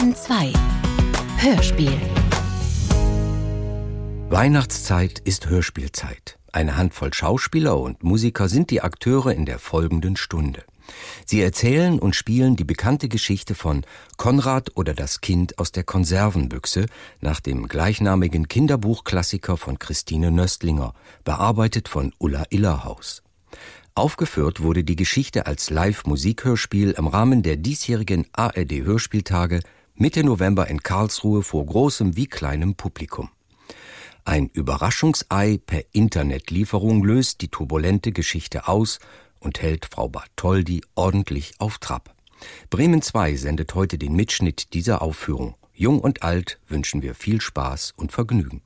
Bayern 2 Hörspiel. Weihnachtszeit ist Hörspielzeit. Eine Handvoll Schauspieler und Musiker sind die Akteure in der folgenden Stunde. Sie erzählen und spielen die bekannte Geschichte von Konrad oder das Kind aus der Konservenbüchse nach dem gleichnamigen Kinderbuchklassiker von Christine Nöstlinger, bearbeitet von Ulla Illerhaus. Aufgeführt wurde die Geschichte als Live-Musikhörspiel im Rahmen der diesjährigen ARD-Hörspieltage Mitte November in Karlsruhe vor großem wie kleinem Publikum. Ein Überraschungsei per Internetlieferung löst die turbulente Geschichte aus und hält Frau Bartholdy ordentlich auf Trab. Bremen 2 sendet heute den Mitschnitt dieser Aufführung. Jung und alt wünschen wir viel Spaß und Vergnügen.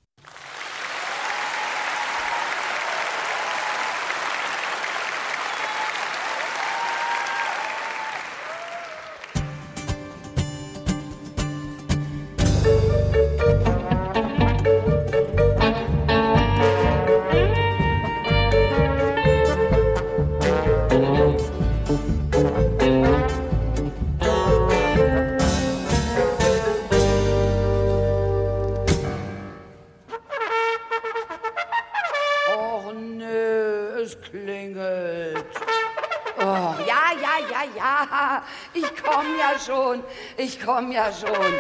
Ich komm ja schon.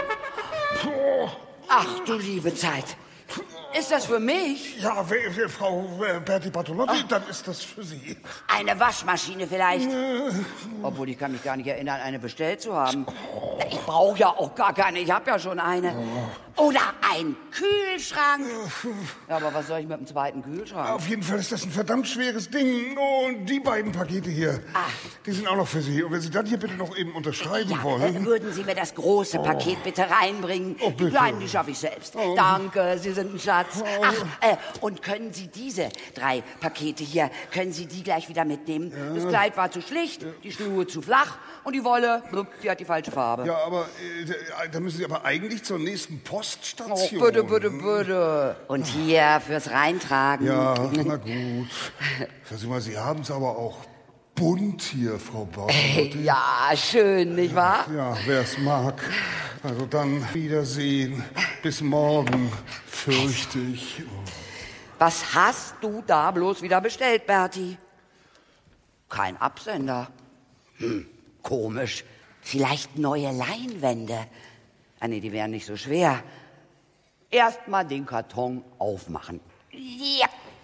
Ach, du liebe Zeit. Ist das für mich? Ja, Frau Berti Bartolotti, dann ist das für Sie. Eine Waschmaschine vielleicht? Obwohl, ich kann mich gar nicht erinnern, eine bestellt zu haben. Ich brauche ja auch gar keine, ich habe ja schon eine. Oder ein Kühlschrank. Ja, aber was soll ich mit dem zweiten Kühlschrank? Auf jeden Fall ist das ein verdammt schweres Ding. Und die beiden Pakete hier, die sind auch noch für Sie. Und wenn Sie dann hier bitte noch eben unterschreiben wollen. Würden Sie mir das große Paket bitte reinbringen? Bitte. Die kleinen, die schaffe ich selbst. Danke, Sie sind ein Schatz. Und können Sie diese 3 Pakete hier, können Sie die gleich wieder mitnehmen? Das Kleid war zu schlicht, die Schuhe zu flach und die Wolle, die hat die falsche Farbe. Ja, aber da müssen Sie aber eigentlich zur nächsten Poststation. Oh, bitte. Und hier fürs Reintragen. Ja, na gut. Sagen Sie mal, Sie haben es aber auch bunt hier, Frau Bartolotti. Ja, schön, nicht wahr? Ja, wer es mag. Also dann Wiedersehen. Bis morgen, fürchte ich. Was hast du da bloß wieder bestellt, Berti? Kein Absender. Komisch. Vielleicht neue Leinwände. Nee, die wären nicht so schwer. Erst mal den Karton aufmachen. Ja.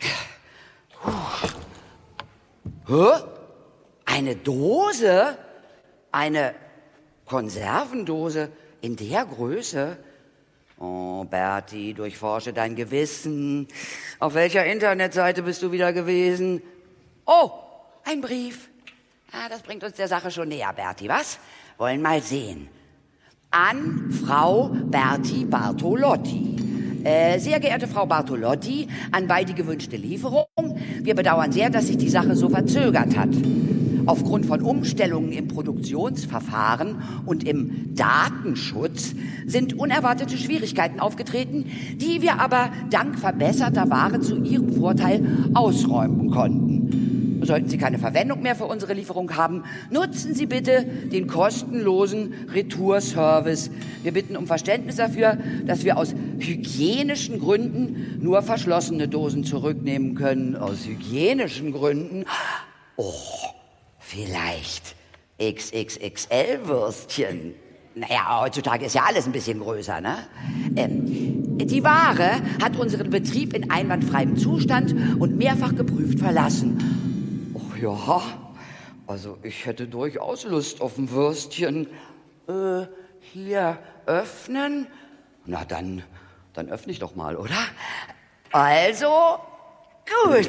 Hä? Eine Dose? Eine Konservendose in der Größe? Oh, Berti, durchforsche dein Gewissen. Auf welcher Internetseite bist du wieder gewesen? Oh, ein Brief. Das bringt uns der Sache schon näher, Berti, was? Wollen mal sehen. An Frau Berti Bartolotti. Sehr geehrte Frau Bartolotti, anbei die gewünschte Lieferung. Wir bedauern sehr, dass sich die Sache so verzögert hat. Aufgrund von Umstellungen im Produktionsverfahren und im Datenschutz sind unerwartete Schwierigkeiten aufgetreten, die wir aber dank verbesserter Ware zu Ihrem Vorteil ausräumen konnten. Sollten Sie keine Verwendung mehr für unsere Lieferung haben, nutzen Sie bitte den kostenlosen Retourservice. Wir bitten um Verständnis dafür, dass wir aus hygienischen Gründen nur verschlossene Dosen zurücknehmen können. Aus hygienischen Gründen? Oh, vielleicht XXXL-Würstchen. Naja, heutzutage ist ja alles ein bisschen größer, ne? Die Ware hat unseren Betrieb in einwandfreiem Zustand und mehrfach geprüft verlassen. Ach ja, also ich hätte durchaus Lust auf ein Würstchen. Hier öffnen? Na, dann öffne ich doch mal, oder? Also, gut.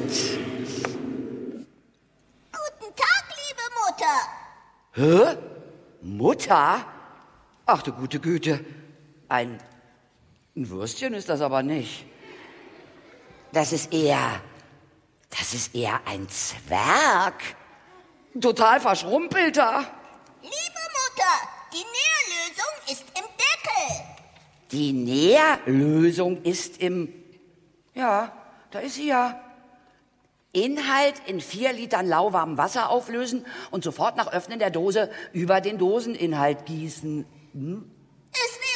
Guten Tag, liebe Mutter. Hä? Mutter? Ach du gute Güte. Ein Würstchen ist das aber nicht. Das ist eher ein Zwerg. Total verschrumpelter. Liebe Mutter, die Nährlösung ist im Deckel. Die Nährlösung ist im... Ja, da ist sie ja. Inhalt in 4 Litern lauwarmem Wasser auflösen und sofort nach Öffnen der Dose über den Doseninhalt gießen. Es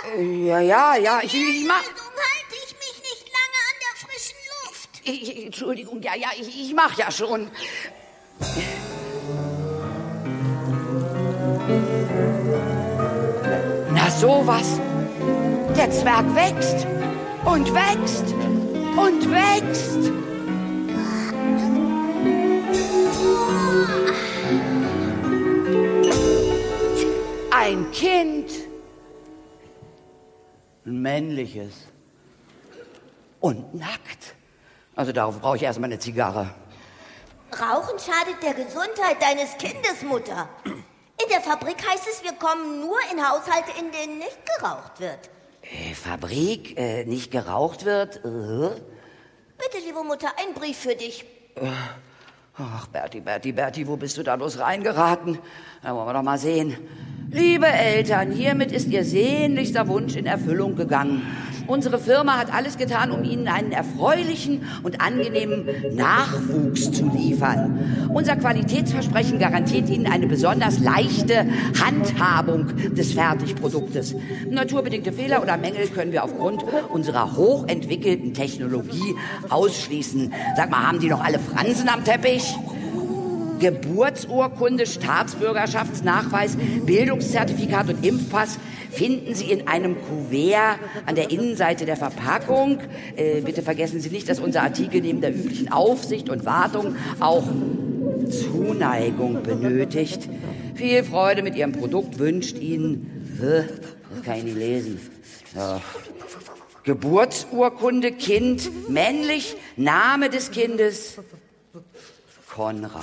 Ja, ich mach... Warum halte ich mich nicht lange an der frischen Luft? Entschuldigung, ich mach ja schon. Na sowas. Der Zwerg wächst und wächst und wächst. Ein Kind. Ein männliches. Und nackt. Also darauf brauche ich erstmal eine Zigarre. Rauchen schadet der Gesundheit deines Kindes, Mutter. In der Fabrik heißt es, wir kommen nur in Haushalte, in denen nicht geraucht wird. Fabrik, nicht geraucht wird? Bitte, liebe Mutter, ein Brief für dich. Ach, Berti, wo bist du da bloß reingeraten? Da wollen wir doch mal sehen. Liebe Eltern, hiermit ist Ihr sehnlichster Wunsch in Erfüllung gegangen. Unsere Firma hat alles getan, um Ihnen einen erfreulichen und angenehmen Nachwuchs zu liefern. Unser Qualitätsversprechen garantiert Ihnen eine besonders leichte Handhabung des Fertigproduktes. Naturbedingte Fehler oder Mängel können wir aufgrund unserer hochentwickelten Technologie ausschließen. Sag mal, haben die noch alle Fransen am Teppich? Geburtsurkunde, Staatsbürgerschaftsnachweis, Bildungszertifikat und Impfpass finden Sie in einem Kuvert an der Innenseite der Verpackung. Bitte vergessen Sie nicht, dass unser Artikel neben der üblichen Aufsicht und Wartung auch Zuneigung benötigt. Viel Freude mit Ihrem Produkt wünscht Ihnen... Das kann ich nicht lesen. Ja. Geburtsurkunde, Kind, männlich, Name des Kindes... Konrad.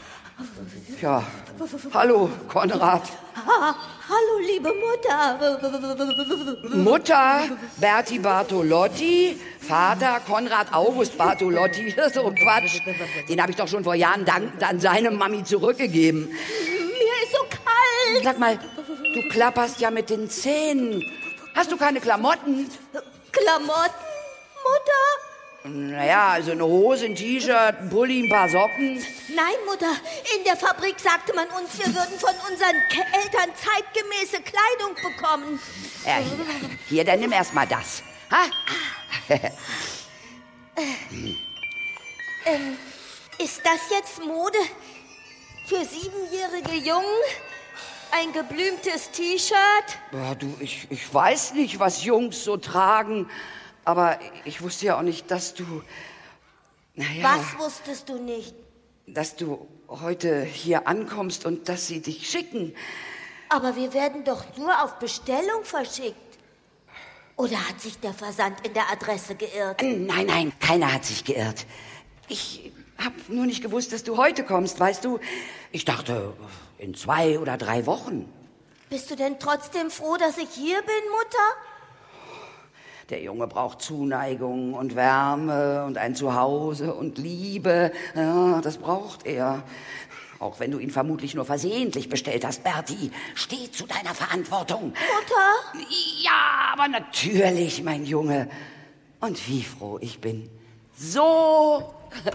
Ja, hallo, Konrad. Hallo, liebe Mutter. Mutter, Berti Bartolotti, Vater, Konrad August Bartolotti. So ein Quatsch. Den habe ich doch schon vor Jahren an seine Mami zurückgegeben. Mir ist so kalt. Sag mal, du klapperst ja mit den Zähnen. Hast du keine Klamotten? Klamotten, Mutter? Naja, also eine Hose, ein T-Shirt, ein Pulli, ein paar Socken. Nein, Mutter. In der Fabrik sagte man uns, wir würden von unseren Eltern zeitgemäße Kleidung bekommen. Ja, hier, dann nimm erst mal das. Ha? Ist das jetzt Mode für 7-jährige Jungen? Ein geblümtes T-Shirt? Ja, du, ich weiß nicht, was Jungs so tragen. Aber ich wusste ja auch nicht, dass du... Naja, Was wusstest du nicht? Dass du heute hier ankommst und dass sie dich schicken. Aber wir werden doch nur auf Bestellung verschickt. Oder hat sich der Versand in der Adresse geirrt? Nein, keiner hat sich geirrt. Ich hab nur nicht gewusst, dass du heute kommst, weißt du? Ich dachte, in 2 oder 3 Wochen. Bist du denn trotzdem froh, dass ich hier bin, Mutter? Der Junge braucht Zuneigung und Wärme und ein Zuhause und Liebe. Ja, das braucht er. Auch wenn du ihn vermutlich nur versehentlich bestellt hast, Berti. Steh zu deiner Verantwortung. Mutter? Ja, aber natürlich, mein Junge. Und wie froh ich bin. So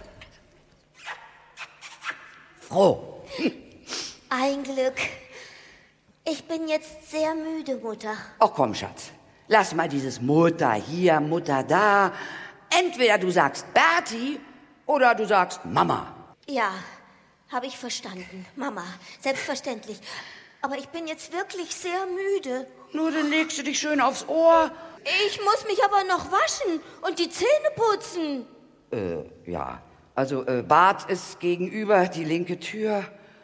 froh. Ein Glück. Ich bin jetzt sehr müde, Mutter. Ach komm, Schatz. Lass mal dieses Mutter hier, Mutter da. Entweder du sagst Berti oder du sagst Mama. Ja, habe ich verstanden. Mama, selbstverständlich. Aber ich bin jetzt wirklich sehr müde. Nur dann legst du dich schön aufs Ohr. Ich muss mich aber noch waschen und die Zähne putzen. Ja. Also Bad ist gegenüber, die linke Tür.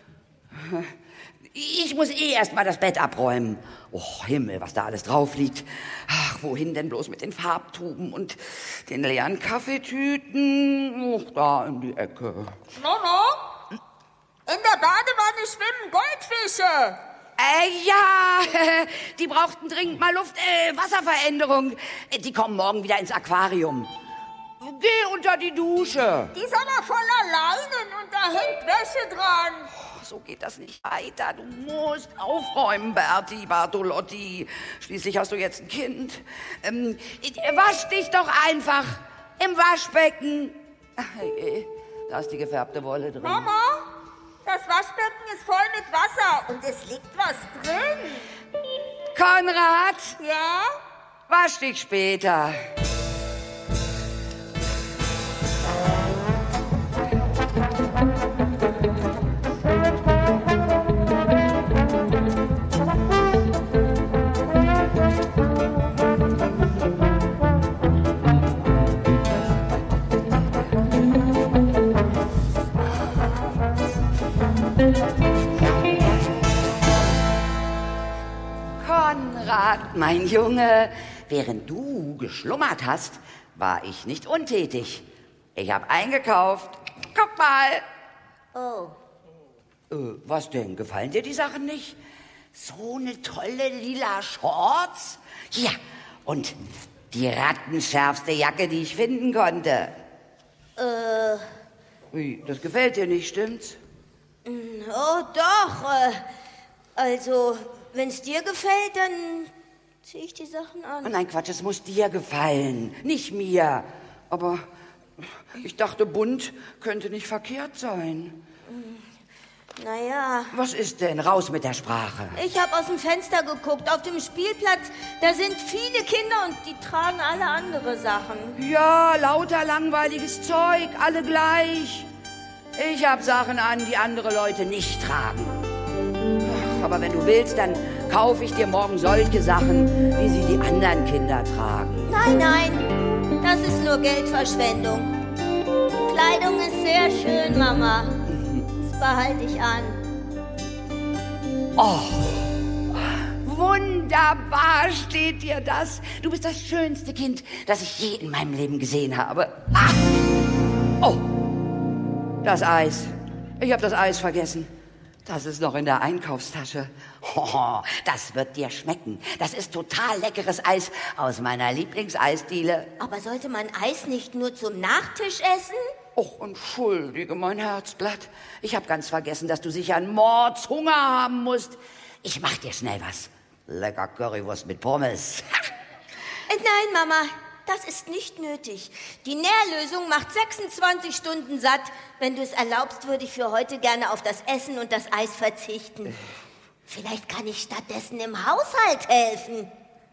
Ich muss erst mal das Bett abräumen. Oh, Himmel, was da alles drauf liegt. Ach, wohin denn bloß mit den Farbtuben und den leeren Kaffeetüten? Ach, da in die Ecke. Mama, in der Badewanne schwimmen Goldfische. Ja, die brauchten dringend mal Wasserveränderung. Die kommen morgen wieder ins Aquarium. Geh unter die Dusche. Die ist aber voller Leinen und da hängt Wäsche dran. So geht das nicht weiter. Du musst aufräumen, Berti Bartolotti. Schließlich hast du jetzt ein Kind. Wasch dich doch einfach im Waschbecken. Da ist die gefärbte Wolle drin. Mama, das Waschbecken ist voll mit Wasser und es liegt was drin. Konrad, Ja? wasch dich später. Konrad, mein Junge, während du geschlummert hast, war ich nicht untätig. Ich habe eingekauft. Guck mal. Oh. Was denn? Gefallen dir die Sachen nicht? So eine tolle lila Shorts. Hier. Und die rattenschärfste Jacke, die ich finden konnte. Wie, das gefällt dir nicht, stimmt's? Oh, doch. Also, wenn's dir gefällt, dann zieh ich die Sachen an. Oh nein, Quatsch, es muss dir gefallen, nicht mir. Aber ich dachte, bunt könnte nicht verkehrt sein. Naja, Was ist denn? Raus mit der Sprache. ich habe aus dem Fenster geguckt. Auf dem Spielplatz, da sind viele Kinder und die tragen alle andere Sachen. Ja, lauter langweiliges Zeug, alle gleich. Ich hab Sachen an, die andere Leute nicht tragen. Aber wenn du willst, dann kaufe ich dir morgen solche Sachen, wie sie die anderen Kinder tragen. Nein, nein, das ist nur Geldverschwendung. Kleidung ist sehr schön, Mama. Das behalte ich an. Wunderbar steht dir das. Du bist das schönste Kind, das ich je in meinem Leben gesehen habe. Ah! Oh, das Eis. Ich habe das Eis vergessen. Das ist noch in der Einkaufstasche. Oh, das wird dir schmecken. Das ist total leckeres Eis aus meiner Lieblingseisdiele. Aber sollte man Eis nicht nur zum Nachtisch essen? Oh, entschuldige, mein Herzblatt. Ich habe ganz vergessen, dass du sicher einen Mordshunger haben musst. Ich mach dir schnell was. Lecker Currywurst mit Pommes. Nein, Mama, das ist nicht nötig. Die Nährlösung macht 26 Stunden satt. Wenn du es erlaubst, würde ich für heute gerne auf das Essen und das Eis verzichten. Vielleicht kann ich stattdessen im Haushalt helfen.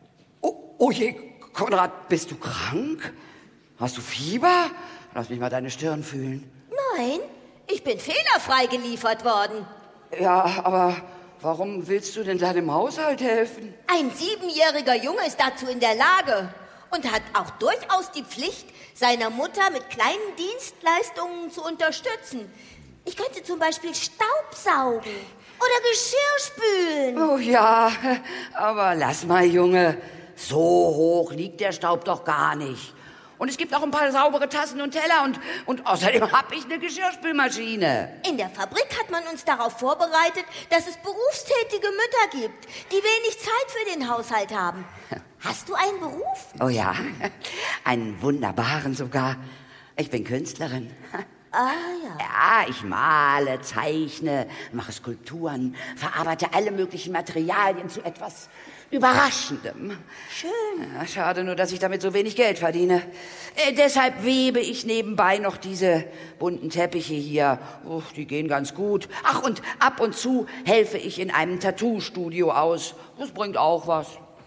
Oh je, Konrad, bist du krank? Hast du Fieber? Lass mich mal deine Stirn fühlen. Nein, ich bin fehlerfrei geliefert worden. Ja, aber warum willst du denn deinem Haushalt helfen? Ein 7-jähriger Junge ist dazu in der Lage und hat auch durchaus die Pflicht, seiner Mutter mit kleinen Dienstleistungen zu unterstützen. Ich könnte zum Beispiel Staubsaugen oder Geschirr spülen. Oh ja, aber lass mal, Junge. So hoch liegt der Staub doch gar nicht. Und es gibt auch ein paar saubere Tassen und Teller und außerdem habe ich eine Geschirrspülmaschine. In der Fabrik hat man uns darauf vorbereitet, dass es berufstätige Mütter gibt, die wenig Zeit für den Haushalt haben. Hast du einen Beruf? Oh ja, einen wunderbaren sogar. Ich bin Künstlerin. Ah ja. Ja, ich male, zeichne, mache Skulpturen, verarbeite alle möglichen Materialien zu etwas Überraschendem. Schön. Ja, schade nur, dass ich damit so wenig Geld verdiene. Deshalb webe ich nebenbei noch diese bunten Teppiche hier. Oh, die gehen ganz gut. Ach, und ab und zu helfe ich in einem Tattoo-Studio aus. Das bringt auch was.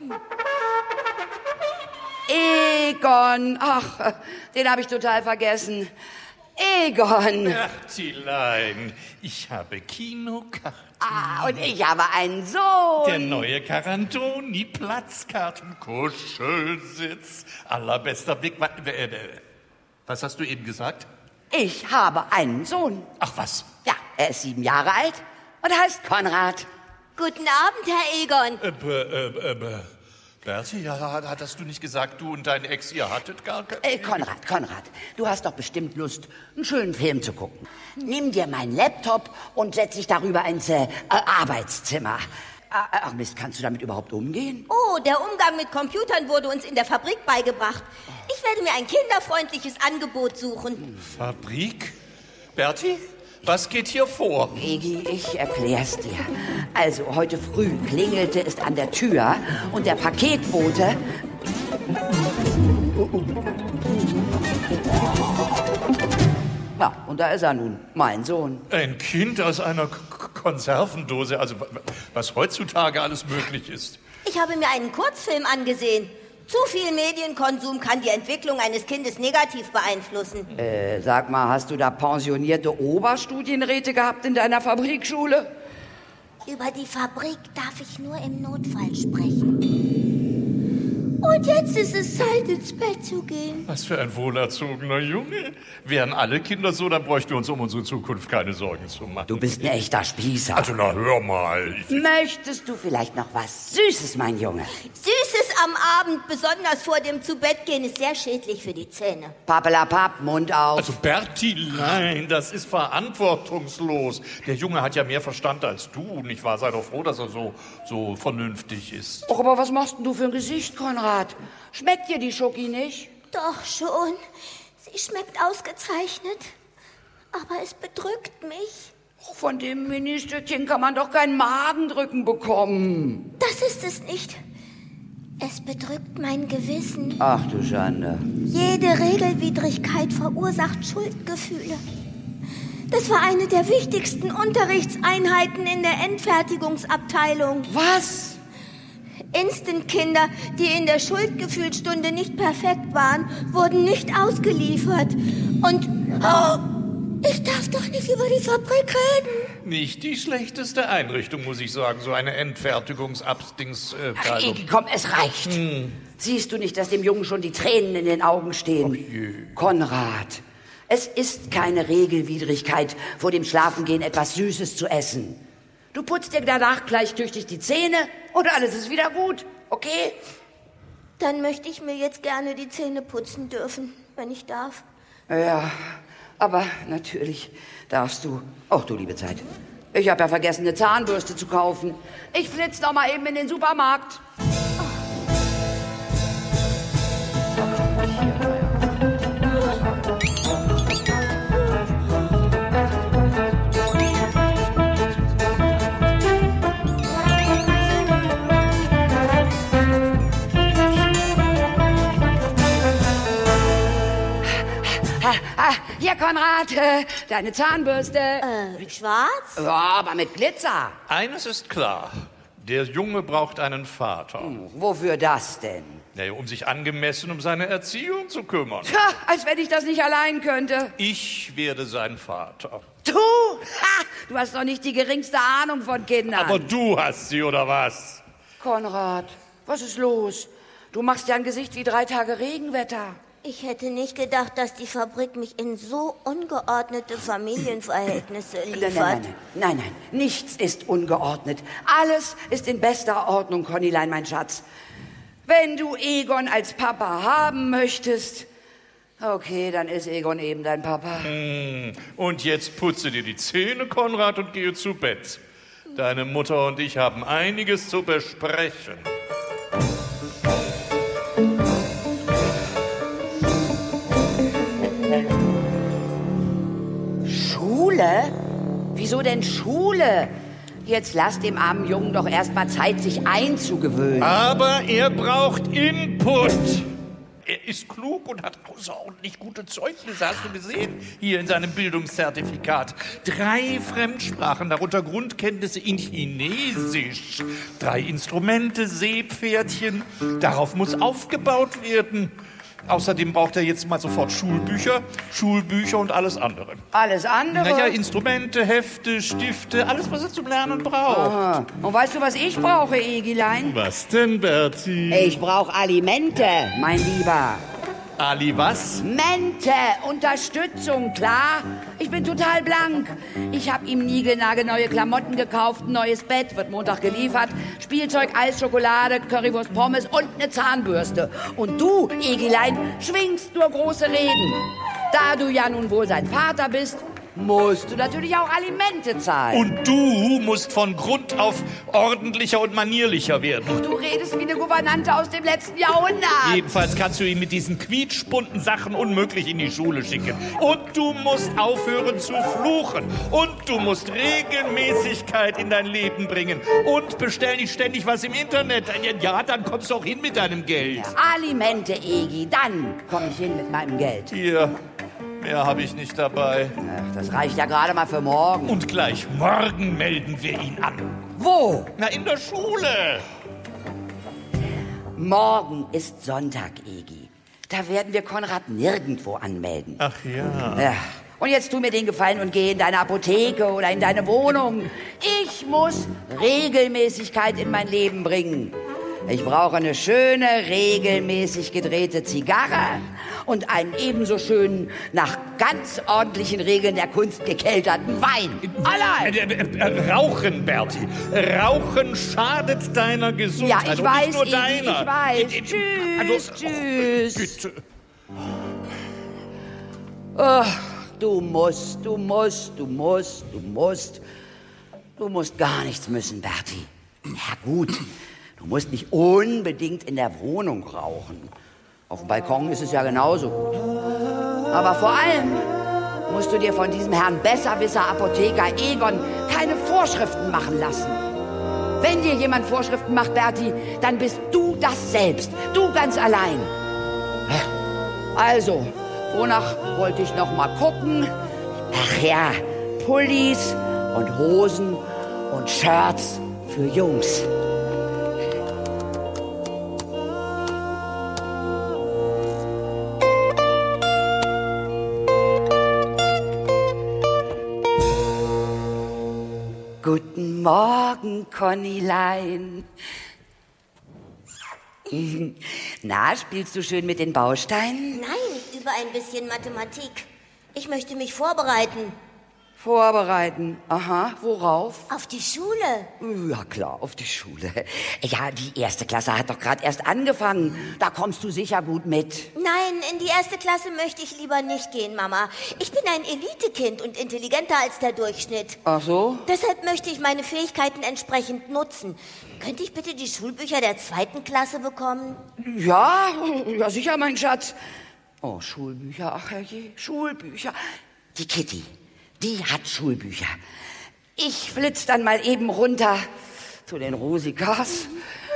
Egon, ach, den habe ich total vergessen. Egon. Bertilein, ich habe Kinokarten. Ah, und ich habe einen Sohn. Der neue Carantoni, Platzkarten, Kuschelsitz, allerbester Blick. Was hast du eben gesagt? Ich habe einen Sohn. Ach was? Ja, er ist 7 Jahre alt und heißt Konrad. Guten Abend, Herr Egon. Berti, ja, hattest du nicht gesagt, du und dein Ex, ihr hattet gar keinen... Konrad, du hast doch bestimmt Lust, einen schönen Film zu gucken. Nimm dir meinen Laptop und setz dich darüber ins Arbeitszimmer. Ach Mist, kannst du damit überhaupt umgehen? Oh, der Umgang mit Computern wurde uns in der Fabrik beigebracht. Ich werde mir ein kinderfreundliches Angebot suchen. Fabrik? Berti, was geht hier vor? Egi, ich erklär's dir. Also, heute früh klingelte es an der Tür und der Paketbote... Ja, und da ist er nun, mein Sohn. Ein Kind aus einer Konservendose, also was heutzutage alles möglich ist. Ich habe mir einen Kurzfilm angesehen. Zu viel Medienkonsum kann die Entwicklung eines Kindes negativ beeinflussen. Sag mal, hast du da pensionierte Oberstudienräte gehabt in deiner Fabrikschule? Über die Fabrik darf ich nur im Notfall sprechen. Und jetzt ist es Zeit, ins Bett zu gehen. Was für ein wohlerzogener Junge. Wären alle Kinder so, dann bräuchten wir uns um unsere Zukunft keine Sorgen zu machen. Du bist ein echter Spießer. Also, na, hör mal. Möchtest du vielleicht noch was Süßes, mein Junge? Süßes am Abend, besonders vor dem Zubettgehen, ist sehr schädlich für die Zähne. Pappelapapp, Mund auf. Also, Berti, nein, das ist verantwortungslos. Der Junge hat ja mehr Verstand als du, nicht wahr? Sei doch froh, dass er so vernünftig ist. Och, aber was machst denn du für ein Gesicht, Konrad? Schmeckt dir die Schoki nicht? Doch schon. Sie schmeckt ausgezeichnet. Aber es bedrückt mich. Von dem Ministöckchen kann man doch kein Magendrücken bekommen. Das ist es nicht. Es bedrückt mein Gewissen. Ach du Schande. Jede Regelwidrigkeit verursacht Schuldgefühle. Das war eine der wichtigsten Unterrichtseinheiten in der Endfertigungsabteilung. Was? Instant-Kinder, die in der Schuldgefühlsstunde nicht perfekt waren, wurden nicht ausgeliefert. Und ich darf doch nicht über die Fabrik reden. Nicht die schlechteste Einrichtung, muss ich sagen, so eine Ach, Egi, komm, es reicht. Siehst du nicht, dass dem Jungen schon die Tränen in den Augen stehen? Konrad, es ist keine Regelwidrigkeit, vor dem Schlafengehen etwas Süßes zu essen. Du putzt dir danach gleich tüchtig die Zähne und alles ist wieder gut, okay? Dann möchte ich mir jetzt gerne die Zähne putzen dürfen, wenn ich darf. Ja, aber natürlich darfst du. Ach du liebe Zeit. Ich habe ja vergessen, eine Zahnbürste zu kaufen. Ich flitze noch mal eben in den Supermarkt. Hier, Konrad, deine Zahnbürste. Schwarz? Ja, aber mit Glitzer. Eines ist klar, der Junge braucht einen Vater. Wofür das denn? Naja, um sich angemessen um seine Erziehung zu kümmern. Tja, als wenn ich das nicht allein könnte. Ich werde sein Vater. Du? Ha, du hast doch nicht die geringste Ahnung von Kindern. Aber du hast sie, oder was? Konrad, was ist los? Du machst ja ein Gesicht wie 3 Tage Regenwetter. Ich hätte nicht gedacht, dass die Fabrik mich in so ungeordnete Familienverhältnisse liefert. Nein, nichts ist ungeordnet. Alles ist in bester Ordnung, Connylein, mein Schatz. Wenn du Egon als Papa haben möchtest, okay, dann ist Egon eben dein Papa. Und jetzt putze dir die Zähne, Konrad, und gehe zu Bett. Deine Mutter und ich haben einiges zu besprechen. Schule? Wieso denn Schule? Jetzt lass dem armen Jungen doch erst mal Zeit, sich einzugewöhnen. Aber er braucht Input. Er ist klug und hat außerordentlich gute Zeugnisse, hast du gesehen? Hier in seinem Bildungszertifikat. 3 Fremdsprachen, darunter Grundkenntnisse in Chinesisch. 3 Instrumente, Seepferdchen. Darauf muss aufgebaut werden. Außerdem braucht er jetzt mal sofort Schulbücher und alles andere. Alles andere? Naja, Instrumente, Hefte, Stifte, alles, was er zum Lernen braucht. Aha. Und weißt du, was ich brauche, Egilein? Was denn, Berti? Ich brauche Alimente, mein Lieber. Ali, was? Mente, Unterstützung, klar? Ich bin total blank. Ich habe ihm niegelnagelneue Klamotten gekauft, ein neues Bett, wird Montag geliefert, Spielzeug, Eis, Schokolade, Currywurst, Pommes und eine Zahnbürste. Und du, Egilein, schwingst nur große Reden. Da du ja nun wohl sein Vater bist, musst du natürlich auch Alimente zahlen. Und du musst von Grund auf ordentlicher und manierlicher werden. Du redest wie eine Gouvernante aus dem letzten Jahrhundert. Jedenfalls kannst du ihn mit diesen quietschbunten Sachen unmöglich in die Schule schicken. Und du musst aufhören zu fluchen. Und du musst Regelmäßigkeit in dein Leben bringen. Und bestell nicht ständig was im Internet. Ja, dann kommst du auch hin mit deinem Geld. Alimente, Egi, dann komme ich hin mit meinem Geld. Hier, mehr habe ich nicht dabei. Ach, das reicht ja gerade mal für morgen. Und gleich morgen melden wir ihn an. Wo? Na, in der Schule. Morgen ist Sonntag, Egi. Da werden wir Konrad nirgendwo anmelden. Ach ja. Ja. Und jetzt tu mir den Gefallen und geh in deine Apotheke oder in deine Wohnung. Ich muss Regelmäßigkeit in mein Leben bringen. Ich brauche eine schöne, regelmäßig gedrehte Zigarre und einen ebenso schönen, nach ganz ordentlichen Regeln der Kunst gekelterten Wein. Allein! Rauchen, Berti. Rauchen schadet deiner Gesundheit. Ja, ich und weiß, nicht nur Egi, deiner. ich weiß. Tschüss, tschüss. Bitte. Oh, du musst gar nichts müssen, Berti. Ja gut, du musst nicht unbedingt in der Wohnung rauchen. Auf dem Balkon ist es ja genauso gut. Aber vor allem musst du dir von diesem Herrn Besserwisser Apotheker Egon keine Vorschriften machen lassen. Wenn dir jemand Vorschriften macht, Berti, dann bist du das selbst. Du ganz allein. Also, wonach wollte ich noch mal gucken? Ach ja, Pullis und Hosen und Shirts für Jungs. Guten Morgen, Connylein. Na, spielst du schön mit den Bausteinen? Nein, ich übe ein bisschen Mathematik. Ich möchte mich vorbereiten. Vorbereiten. Aha, worauf? Auf die Schule. Ja, klar, auf die Schule. Ja, die 1. Klasse hat doch gerade erst angefangen. Da kommst du sicher gut mit. Nein, in die 1. Klasse möchte ich lieber nicht gehen, Mama. Ich bin ein Elitekind und intelligenter als der Durchschnitt. Ach so? Deshalb möchte ich meine Fähigkeiten entsprechend nutzen. Könnte ich bitte die Schulbücher der 2. Klasse bekommen? Ja, ja sicher, mein Schatz. Oh, Schulbücher, ach herrje, Schulbücher. Die Kitty, die hat Schulbücher. Ich flitz dann mal eben runter zu den Rosikas.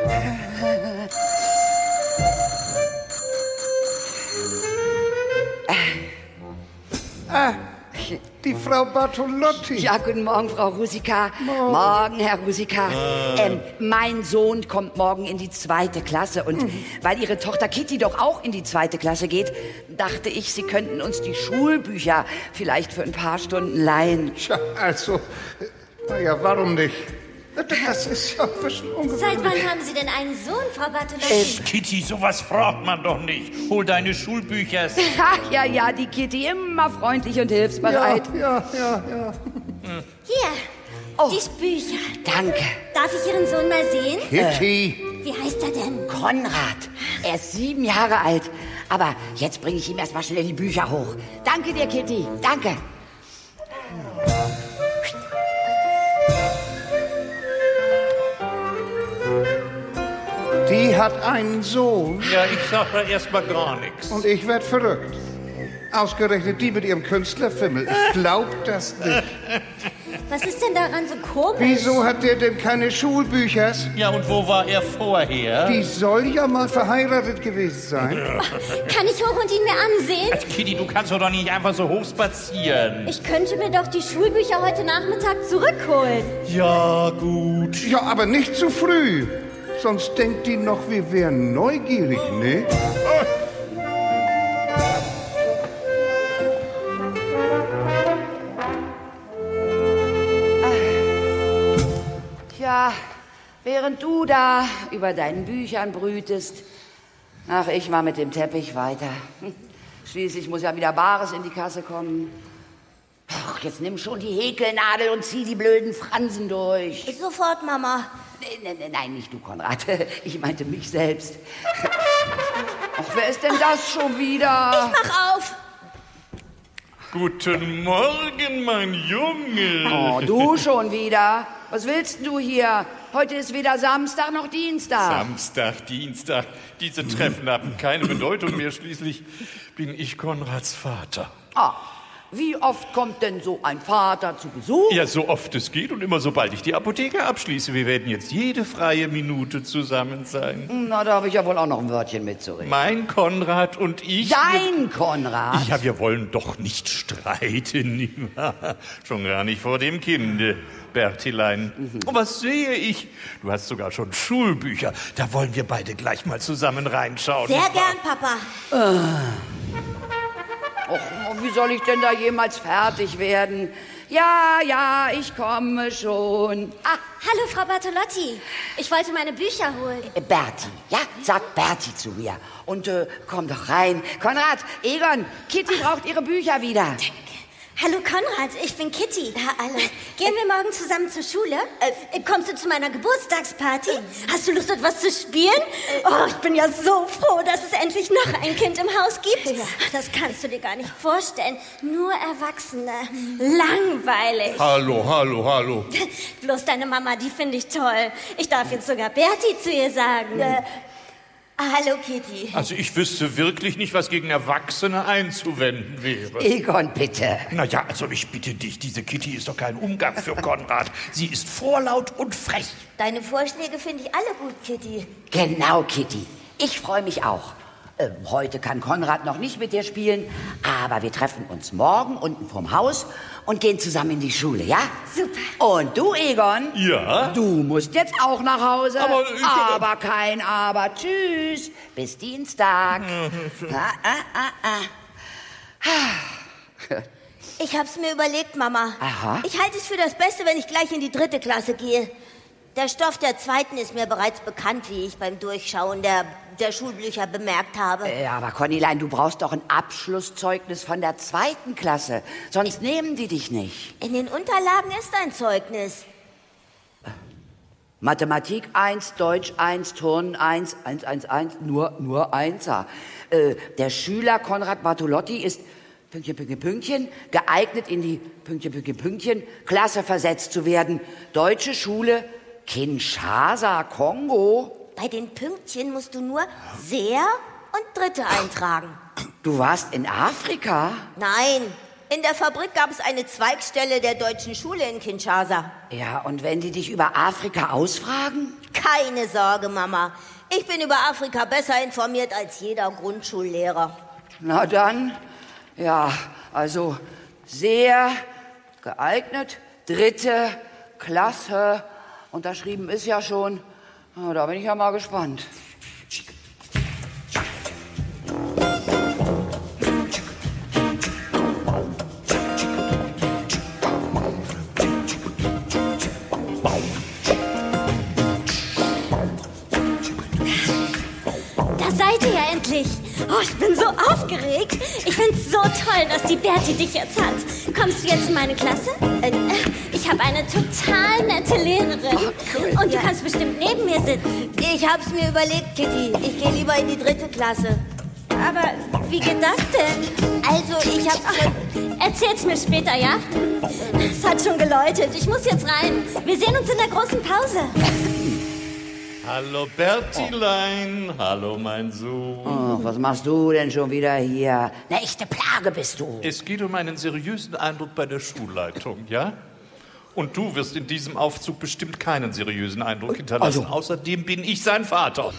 Die Frau Bartolotti. Ja, guten Morgen, Frau Rusika. Morgen, Herr Rusika. Mein Sohn kommt morgen in die 2. Klasse. Und weil Ihre Tochter Kitty doch auch in die 2. Klasse geht, dachte ich, Sie könnten uns die Schulbücher vielleicht für ein paar Stunden leihen. Tja, also, naja, warum nicht? Das ist ja ein bisschen ungewöhnlich. Seit wann haben Sie denn einen Sohn, Frau Bartolotti? Kitty, sowas fragt man doch nicht. Hol deine Schulbücher. Ach, ja, die Kitty, immer freundlich und hilfsbereit. Ja. Hier, die Bücher. Danke. Darf ich Ihren Sohn mal sehen? Kitty. Wie heißt er denn? Konrad, er ist 7 Jahre alt. Aber jetzt bringe ich ihm erst mal schnell die Bücher hoch. Danke dir, Kitty, danke. Die hat einen Sohn Ja, ich sag da erstmal gar nichts. und ich werd verrückt. Ausgerechnet die mit ihrem Künstlerfimmel. Ich glaub das nicht. Was ist denn daran so komisch? Wieso hat der denn keine Schulbücher? Ja, und wo war er vorher? Die soll ja mal verheiratet gewesen sein. Kann ich hoch und ihn mir ansehen? Kitty, du kannst doch nicht einfach so hoch spazieren. Ich könnte mir doch die Schulbücher heute Nachmittag zurückholen. Ja, gut. Ja, aber nicht zu früh. Sonst denkt die noch, wir wären neugierig, ne? Tja, während du da über deinen Büchern brütest, ach, ich mal mit dem Teppich weiter. Schließlich muss ja wieder Bares in die Kasse kommen. Ach, jetzt nimm schon die Häkelnadel und zieh die blöden Fransen durch. Sofort, Mama. Nein, nicht du, Konrad. Ich meinte mich selbst. Ach, wer ist denn das schon wieder? Mach auf. Guten Morgen, mein Junge. Oh, du schon wieder? Was willst du hier? Heute ist weder Samstag noch Dienstag. Samstag, Dienstag. Diese Treffen haben keine Bedeutung mehr. Schließlich bin ich Konrads Vater. Oh, wie oft kommt denn so ein Vater zu Besuch? Ja, so oft es geht und immer sobald ich die Apotheke abschließe. Wir werden jetzt jede freie Minute zusammen sein. Na, da habe ich ja wohl auch noch ein Wörtchen mitzureden. Mein Konrad und ich... Dein Konrad? Ja, wir wollen doch nicht streiten, nicht wahr? Schon gar nicht vor dem Kinde, Bertilein. Und was sehe ich? Du hast sogar schon Schulbücher. Da wollen wir beide gleich mal zusammen reinschauen. Sehr gern, Papa. Och, wie soll ich denn da jemals fertig werden? Ja, ich komme schon. Hallo, Frau Bartolotti. Ich wollte meine Bücher holen. Berti, ja? Sag Berti zu mir. Und komm doch rein. Konrad, Egon, Kitty braucht ihre Bücher wieder. Hallo Konrad, ich bin Kitty. Hallo. Gehen wir morgen zusammen zur Schule? Kommst du zu meiner Geburtstagsparty? Hast du Lust, etwas zu spielen? Oh, ich bin ja so froh, dass es endlich noch ein Kind im Haus gibt. Ja. Das kannst du dir gar nicht vorstellen. Nur Erwachsene. Langweilig. Hallo. Bloß deine Mama, die finde ich toll. Ich darf jetzt sogar Berti zu ihr sagen. Hallo, Kitty. Also ich wüsste wirklich nicht, was gegen Erwachsene einzuwenden wäre. Egon, bitte. Naja, also ich bitte dich, diese Kitty ist doch kein Umgang für Konrad. Sie ist vorlaut und frech. Deine Vorschläge finde ich alle gut, Kitty. Genau, Kitty. Ich freue mich auch. Heute kann Konrad noch nicht mit dir spielen, aber wir treffen uns morgen unten vorm Haus und gehen zusammen in die Schule, ja? Super. Und du, Egon? Ja? Du musst jetzt auch nach Hause. Aber kein Aber. Tschüss. Bis Dienstag. Ich hab's mir überlegt, Mama. Aha. Ich halte es für das Beste, wenn ich gleich in die 3. Klasse gehe. Der Stoff der 2. ist mir bereits bekannt, wie ich beim Durchschauen der Schulbücher bemerkt habe. Aber Connylein, du brauchst doch ein Abschlusszeugnis von der 2. Klasse. Sonst nehmen die dich nicht. In den Unterlagen ist ein Zeugnis. Mathematik 1, Deutsch 1, Turnen 1, 1, nur Einser. Der Schüler Konrad Bartolotti ist... Pünktchen, geeignet in die... Pünktchen, Klasse versetzt zu werden. Deutsche Schule... Kinshasa, Kongo. Bei den Pünktchen musst du nur sehr und 3. eintragen. Du warst in Afrika? Nein, in der Fabrik gab es eine Zweigstelle der deutschen Schule in Kinshasa. Ja, und wenn die dich über Afrika ausfragen? Keine Sorge, Mama. Ich bin über Afrika besser informiert als jeder Grundschullehrer. Na dann, ja, also sehr geeignet, 3. Klasse... Unterschrieben ist ja schon. Da bin ich ja mal gespannt. Da seid ihr ja endlich. Oh, ich bin so aufgeregt. Ich find's so toll, dass die Berti dich jetzt hat. Kommst du jetzt in meine Klasse? Ich habe eine total nette Lehrerin. Oh, cool. Und du kannst bestimmt neben mir sitzen. Ich hab's mir überlegt, Kitty. Ich gehe lieber in die 3. Klasse. Aber wie geht das denn? Also, ich hab schon... Erzähl's mir später, ja? Es hat schon geläutet. Ich muss jetzt rein. Wir sehen uns in der großen Pause. Hallo Bertilein, hallo mein Sohn. Oh, was machst du denn schon wieder hier? Eine echte Plage bist du. Es geht um einen seriösen Eindruck bei der Schulleitung, ja? Und du wirst in diesem Aufzug bestimmt keinen seriösen Eindruck hinterlassen. Außerdem bin ich sein Vater.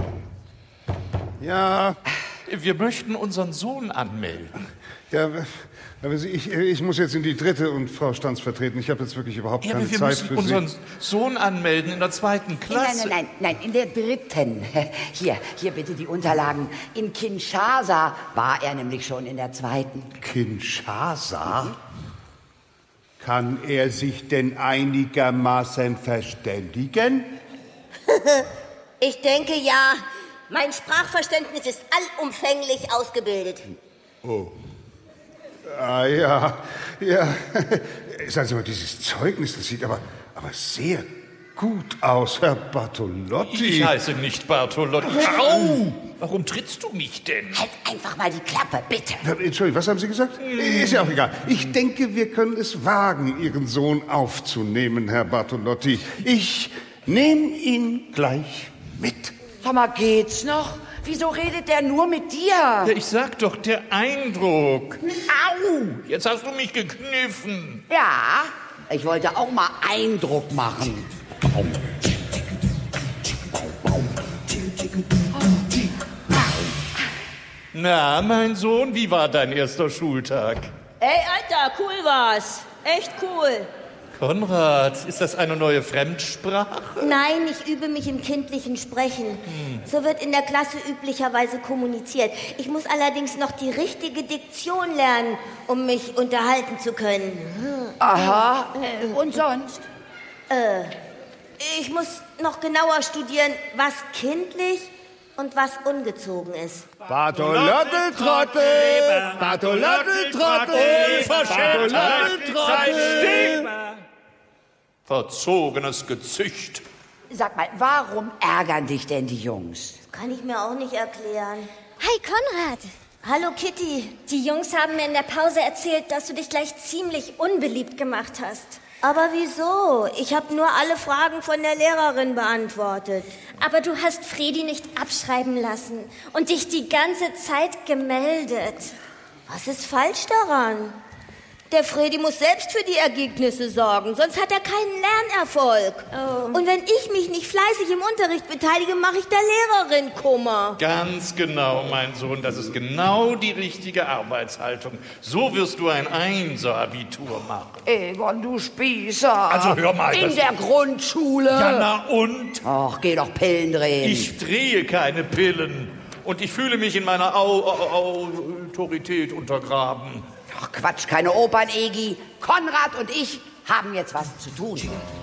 Ja. Wir möchten unseren Sohn anmelden. Ja, aber ich muss jetzt in die 3. und Frau Stanz vertreten. Ich habe jetzt wirklich überhaupt keine wir Zeit müssen für unseren Sohn anmelden in der 2. Klasse. Nein, in der 3. Hier bitte die Unterlagen. In Kinshasa war er nämlich schon in der 2. Kinshasa? Kann er sich denn einigermaßen verständigen? Ich denke ja. Mein Sprachverständnis ist allumfänglich ausgebildet. Oh. Ah, ja. Sagen Sie mal, dieses Zeugnis, das sieht aber sehr gut aus, Herr Bartolotti. Ich heiße nicht Bartolotti. Au! Warum trittst du mich denn? Halt einfach mal die Klappe, bitte. Entschuldigung, was haben Sie gesagt? Ist ja auch egal. Ich denke, wir können es wagen, Ihren Sohn aufzunehmen, Herr Bartolotti. Ich nehme ihn gleich mit. Sag mal, geht's noch? Wieso redet der nur mit dir? Ja, ich sag doch, der Eindruck. Au! Jetzt hast du mich gekniffen. Ja, ich wollte auch mal Eindruck machen. Na, mein Sohn, wie war dein erster Schultag? Ey, Alter, cool war's. Echt cool. Konrad, ist das eine neue Fremdsprache? Nein, ich übe mich im kindlichen Sprechen. So wird in der Klasse üblicherweise kommuniziert. Ich muss allerdings noch die richtige Diktion lernen, um mich unterhalten zu können. Aha, und sonst? Ich muss noch genauer studieren, was kindlich und was ungezogen ist. Bartolotteltrottel! Bartolotteltrottel! Bartolotteltrottel! Verzogenes Gezücht. Sag mal, warum ärgern dich denn die Jungs? Kann ich mir auch nicht erklären. Hi, Konrad. Hallo, Kitty. Die Jungs haben mir in der Pause erzählt, dass du dich gleich ziemlich unbeliebt gemacht hast. Aber wieso? Ich habe nur alle Fragen von der Lehrerin beantwortet. Aber du hast Fredi nicht abschreiben lassen und dich die ganze Zeit gemeldet. Was ist falsch daran? Der Fredi muss selbst für die Ergebnisse sorgen, sonst hat er keinen Lernerfolg. Oh. Und wenn ich mich nicht fleißig im Unterricht beteilige, mache ich der Lehrerin Kummer. Ganz genau, mein Sohn, das ist genau die richtige Arbeitshaltung. So wirst du ein Einser-Abitur machen. Egon, du Spießer. Also hör mal, In das- der Grundschule. Ja, na und? Ach, geh doch Pillen drehen. Ich drehe keine Pillen. Und ich fühle mich in meiner Autorität untergraben. Ach, Quatsch, keine Opern, Egi. Konrad und ich haben jetzt was zu tun.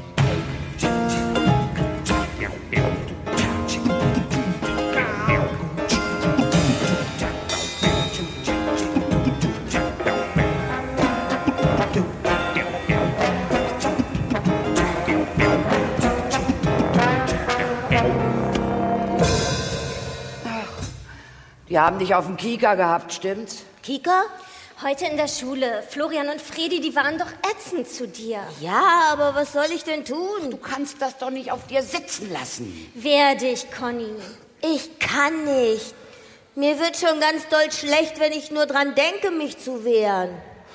Die haben dich auf dem Kika gehabt, stimmt's? Kika? Heute in der Schule. Florian und Fredi, die waren doch ätzend zu dir. Ja, aber was soll ich denn Du tun? kannst das doch nicht auf dir sitzen lassen. Wehr dich, Conny. Ich kann nicht. Mir wird schon ganz doll schlecht, wenn ich nur dran denke, mich zu wehren.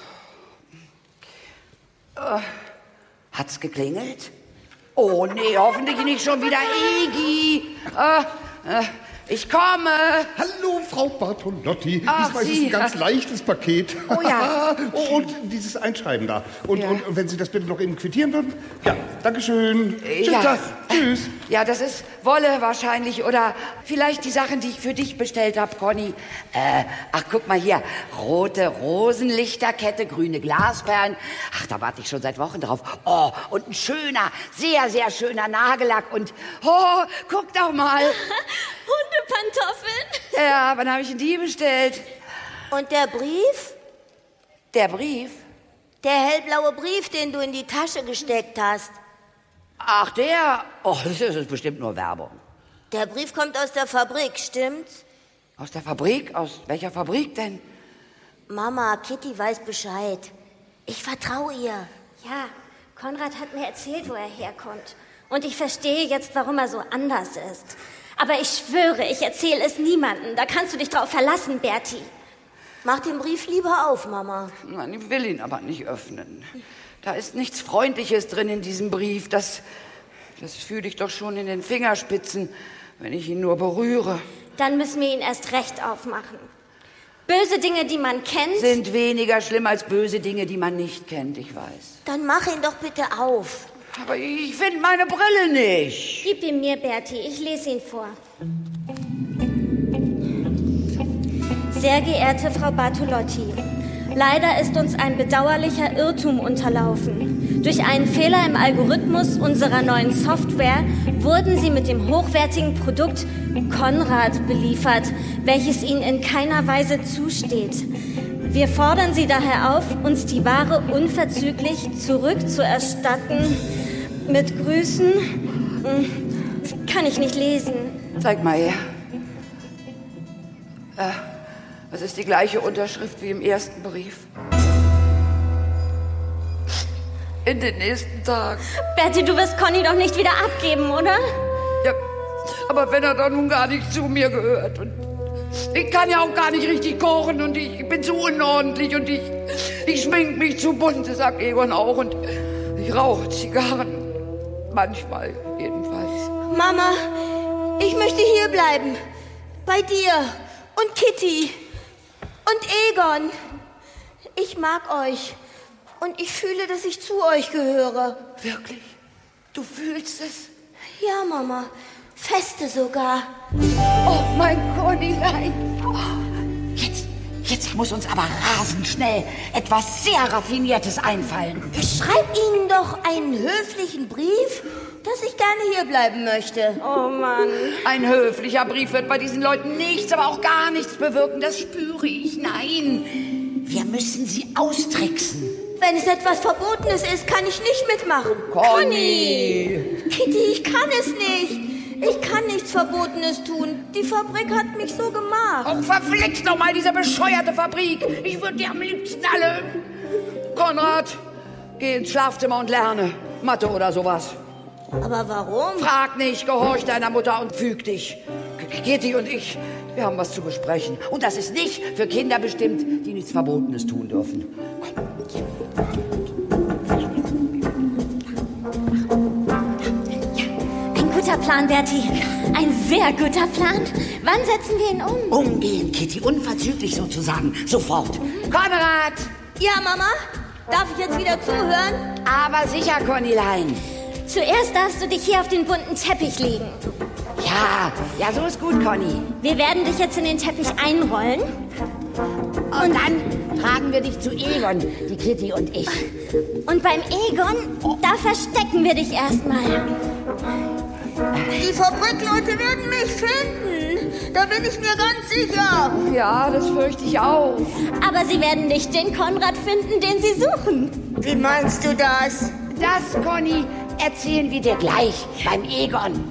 Hat's geklingelt? Oh nee, hoffentlich nicht schon wieder Egi. Ich komme. Hallo, Frau Bartolotti. Ach, Diesmal ist es Sie. ein ganz leichtes Paket. Oh ja. Oh, und dieses Einschreiben da. Und, Ja. und wenn Sie das bitte noch eben quittieren würden. Ja, Dankeschön. Schönen Ja. Tag. Tschüss. Ja, das ist Wolle wahrscheinlich oder vielleicht die Sachen, die ich für dich bestellt habe, Conny. Ach, guck mal hier. Rote Rosenlichterkette, grüne Glasperlen. Ach, da warte ich schon seit Wochen drauf. Oh, und ein schöner, sehr, sehr schöner Nagellack. Und, oh, guck doch mal. Hundepantoffeln? Ja, wann habe ich denn die bestellt? Und der Brief? Der Brief? Der hellblaue Brief, den du in die Tasche gesteckt hast. Ach, der? Oh, das ist bestimmt nur Werbung. Der Brief kommt aus der Fabrik, stimmt's? Aus der Fabrik? Aus welcher Fabrik denn? Mama, Kitty weiß Bescheid. Ich vertraue ihr. Ja, Konrad hat mir erzählt, wo er herkommt. Und ich verstehe jetzt, warum er so anders ist. Aber ich schwöre, ich erzähle es niemandem. Da kannst du dich drauf verlassen, Berti. Mach den Brief lieber auf, Mama. Nein, ich will ihn aber nicht öffnen. Da ist nichts Freundliches drin in diesem Brief. Das fühle ich doch schon in den Fingerspitzen, wenn ich ihn nur berühre. Dann müssen wir ihn erst recht aufmachen. Böse Dinge, die man kennt. Sind weniger schlimm als böse Dinge, die man nicht kennt, ich weiß. Dann mach ihn doch bitte auf. Aber ich finde meine Brille nicht. Gib ihn mir, Berti. Ich lese ihn vor. Sehr geehrte Frau Bartolotti, leider ist uns ein bedauerlicher Irrtum unterlaufen. Durch einen Fehler im Algorithmus unserer neuen Software wurden Sie mit dem hochwertigen Produkt Konrad beliefert, welches Ihnen in keiner Weise zusteht. Wir fordern Sie daher auf, uns die Ware unverzüglich zurückzuerstatten. Mit Grüßen. Das kann ich nicht lesen. Zeig mal her. Das ist die gleiche Unterschrift wie im ersten Brief. In den nächsten Tagen. Berti, du wirst Conny doch nicht wieder abgeben, oder? Ja, Aber wenn er doch nun gar nicht zu mir gehört. Und ich kann ja auch gar nicht richtig kochen und ich bin zu unordentlich und ich schmink mich zu bunt, sagt Egon auch. Und ich rauche Zigarren. Manchmal jedenfalls. Mama, ich möchte hier bleiben. Bei dir und Kitty und Egon. Ich mag euch und ich fühle, dass ich zu euch gehöre. Wirklich? Du fühlst es? Ja, Mama. Feste sogar. Oh, mein Connylein. Jetzt muss uns aber rasend schnell etwas sehr Raffiniertes einfallen. Schreib ihnen doch einen höflichen Brief, dass ich gerne hier bleiben möchte. Oh Mann. Ein höflicher Brief wird bei diesen Leuten nichts, aber auch gar nichts bewirken. Das spüre ich. Nein, wir müssen sie austricksen. Wenn es etwas Verbotenes ist, kann ich nicht mitmachen. Conny! Kitty, ich kann es nicht. Ich kann nichts Verbotenes tun. Die Fabrik hat mich so gemacht. Oh, verflixt doch mal diese bescheuerte Fabrik. Ich würde die am liebsten alle... Konrad, geh ins Schlafzimmer und lerne. Mathe oder sowas. Aber warum? Frag nicht, gehorch deiner Mutter und füg dich. Kitty und ich, wir haben was zu besprechen. Und das ist nicht für Kinder bestimmt, die nichts Verbotenes tun dürfen. Guter Plan, Bertie. Ein sehr guter Plan. Wann setzen wir ihn um? Umgehen, Kitty, unverzüglich sozusagen. Sofort. Konrad! Ja, Mama? Darf ich jetzt wieder zuhören? Aber sicher, Connylein. Zuerst darfst du dich hier auf den bunten Teppich legen. Ja, so ist gut, Conny. Wir werden dich jetzt in den Teppich einrollen. Und dann tragen wir dich zu Egon, die Kitty und ich. Und beim Egon, da verstecken wir dich erstmal. Die Fabrikleute werden mich finden. Da bin ich mir ganz sicher. Ja, das fürchte ich auch. Aber sie werden nicht den Konrad finden, den sie suchen. Wie meinst du das? Das, Conny, erzählen wir dir gleich beim Egon.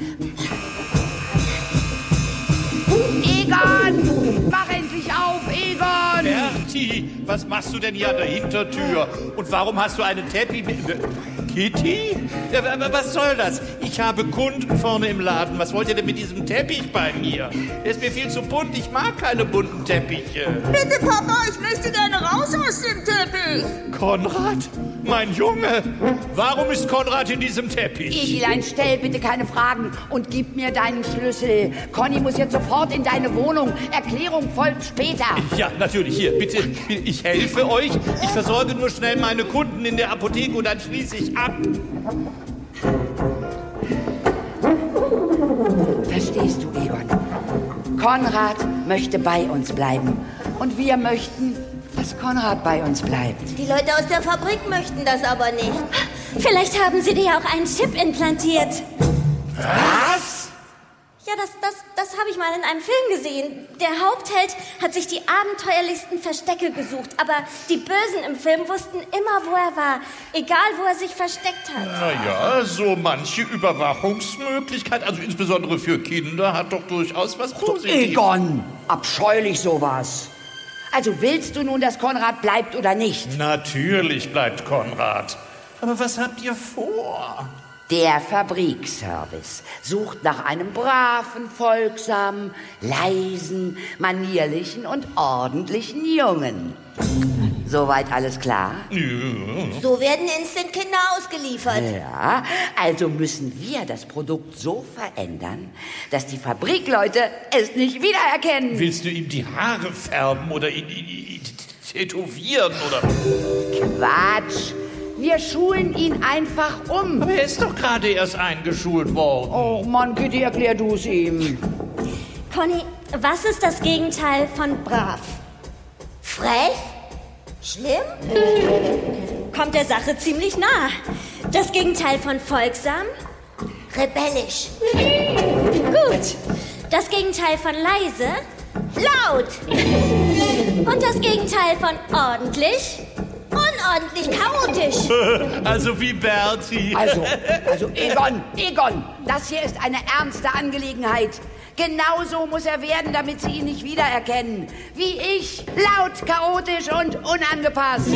Egon! Mach endlich auf, Egon! Bertie, was machst du denn hier an der Hintertür? Und warum hast du einen Teppich mit... Kitty? Ja, was soll das? Ich habe Kunden vorne im Laden. Was wollt ihr denn mit diesem Teppich bei mir? Der ist mir viel zu bunt. Ich mag keine bunten Teppiche. Bitte, Papa, ich möchte gerne raus aus dem Teppich. Konrad? Mein Junge? Warum ist Konrad in diesem Teppich? Egilein, stell bitte keine Fragen und gib mir deinen Schlüssel. Conny muss jetzt sofort in deine Wohnung. Erklärung folgt später. Ja, natürlich. Hier, bitte. Ich helfe euch. Ich versorge nur schnell meine Kunden in der Apotheke und dann schließe ich ab. Verstehst du, Egon? Konrad möchte bei uns bleiben. Und wir möchten, dass Konrad bei uns bleibt. Die Leute aus der Fabrik möchten das aber nicht. Vielleicht haben sie dir auch einen Chip implantiert. Was? Ja, das habe ich mal in einem Film gesehen. Der Hauptheld hat sich die abenteuerlichsten Verstecke gesucht, aber die Bösen im Film wussten immer, wo er war, egal wo er sich versteckt hat. Naja, so manche Überwachungsmöglichkeit, also insbesondere für Kinder, hat doch durchaus was Positives. Egon, abscheulich sowas. Also willst du nun, dass Konrad bleibt oder nicht? Natürlich bleibt Konrad. Aber was habt ihr vor? Der Fabrikservice sucht nach einem braven, folgsamen, leisen, manierlichen und ordentlichen Jungen. Soweit alles klar? Ja. So werden Instant-Kinder ausgeliefert. Ja, also müssen wir das Produkt so verändern, dass die Fabrikleute es nicht wiedererkennen. Willst du ihm die Haare färben oder ihn tätowieren oder... Quatsch! Wir schulen ihn einfach um. Aber er ist doch gerade erst eingeschult worden. Oh Mann, Kitty, erklär du es ihm. Conny, was ist das Gegenteil von brav? Frech? Schlimm? Kommt der Sache ziemlich nah. Das Gegenteil von folgsam? Rebellisch. Gut. Das Gegenteil von leise? Laut. Und das Gegenteil von ordentlich? Unordentlich, chaotisch. Also wie Bertie. Also Egon, das hier ist eine ernste Angelegenheit. Genauso muss er werden, damit sie ihn nicht wiedererkennen. Wie ich, laut, chaotisch und unangepasst.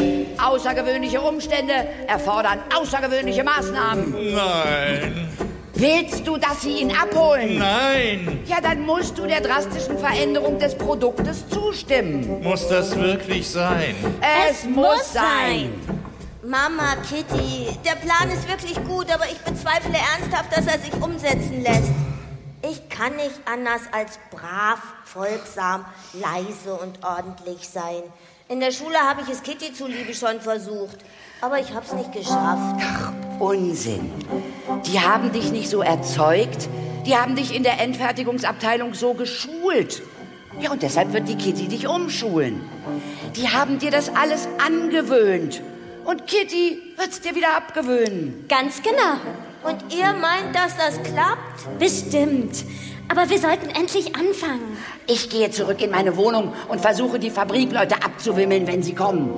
Außergewöhnliche Umstände erfordern außergewöhnliche Maßnahmen. Nein. Willst du, dass sie ihn abholen? Nein. Ja, dann musst du der drastischen Veränderung des Produktes zustimmen. Muss das wirklich sein? Es muss sein. Mama, Kitty, der Plan ist wirklich gut, aber ich bezweifle ernsthaft, dass er sich umsetzen lässt. Ich kann nicht anders als brav, folgsam, leise und ordentlich sein. In der Schule habe ich es Kitty zuliebe schon versucht, aber ich habe es nicht geschafft. Ach, Unsinn. Die haben dich nicht so erzeugt, die haben dich in der Endfertigungsabteilung so geschult. Ja, und deshalb wird die Kitty dich umschulen. Die haben dir das alles angewöhnt. Und Kitty wird's dir wieder abgewöhnen. Ganz genau. Und ihr meint, dass das klappt? Bestimmt. Aber wir sollten endlich anfangen. Ich gehe zurück in meine Wohnung und versuche, die Fabrikleute abzuwimmeln, wenn sie kommen.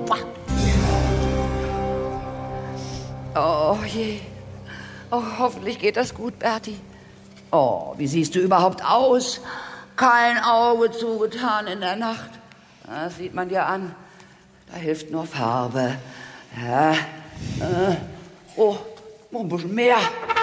Oh je. Oh, hoffentlich geht das gut, Berti. Oh, wie siehst du überhaupt aus? Kein Auge zugetan in der Nacht. Das sieht man dir an. Da hilft nur Farbe. Ja. Oh, noch ein bisschen mehr.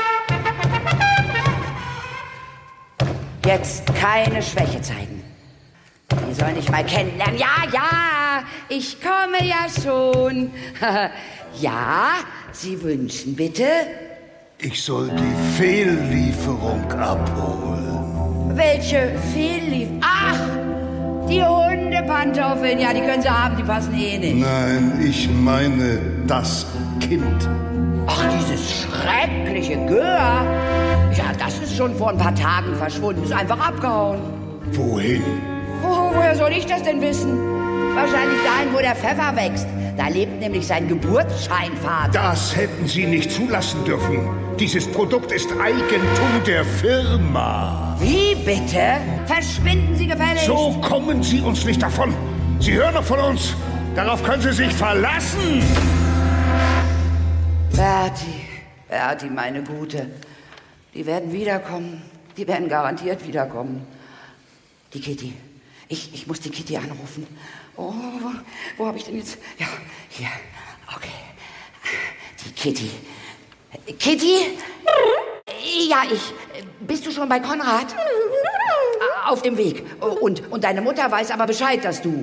Jetzt keine Schwäche zeigen. Die sollen dich mal kennenlernen. Ja, ich komme ja schon. Ja, Sie wünschen bitte? Ich soll die Fehllieferung abholen. Welche Fehllieferung? Ach, die Hundepantoffeln. Ja, die können Sie haben, die passen eh nicht. Nein, ich meine das Kind. Ach, dieses schreckliche Gör. Ja, das ist schon vor ein paar Tagen verschwunden. Ist einfach abgehauen. Wohin? Woher soll ich das denn wissen? Wahrscheinlich dahin, wo der Pfeffer wächst. Da lebt nämlich sein Geburtsscheinvater. Das hätten Sie nicht zulassen dürfen. Dieses Produkt ist Eigentum der Firma. Wie bitte? Verschwinden Sie gefälligst. So kommen Sie uns nicht davon. Sie hören doch von uns. Darauf können Sie sich verlassen. Berti, meine Gute. Die werden wiederkommen. Die werden garantiert wiederkommen. Die Kitty. Ich muss die Kitty anrufen. Oh, wo habe ich denn jetzt? Ja, hier. Okay. Die Kitty. Kitty? Ja, bist du schon bei Konrad? Auf dem Weg. Und deine Mutter weiß aber Bescheid, dass du...